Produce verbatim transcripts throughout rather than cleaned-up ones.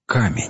Камень.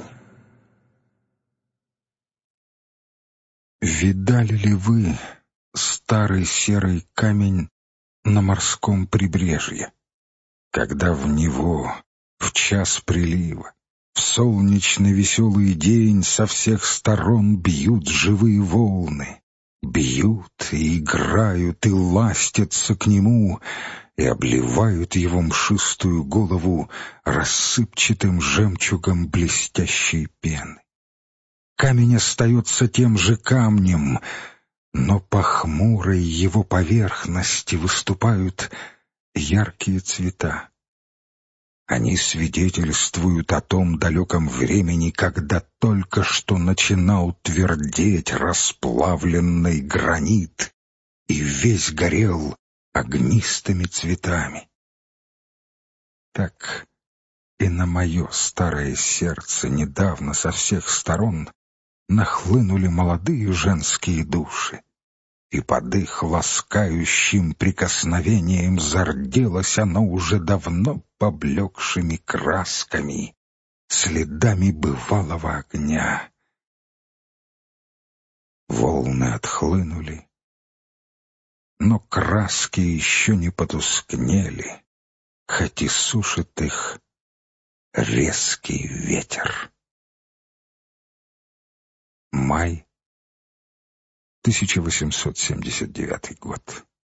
Видали ли вы старый серый камень на морском прибрежье, когда в него в час прилива, в солнечный веселый день со всех сторон бьют живые волны, бьют и играют и ластятся к нему и обливают его мшистую голову рассыпчатым жемчугом блестящей пены. Камень остается тем же камнем, но по хмурой его поверхности выступают яркие цвета. Они свидетельствуют о том далеком времени, когда только что начинал твердеть расплавленный гранит и весь горел огнистыми цветами. Так и на мое старое сердце недавно со всех сторон нахлынули молодые женские души, и под их ласкающим прикосновением зарделось оно уже давно поблекшими красками, следами бывалого огня. Волны отхлынули, но краски еще не потускнели, хоть и сушит их резкий ветер. Май, тысяча восемьсот семьдесят девятый год.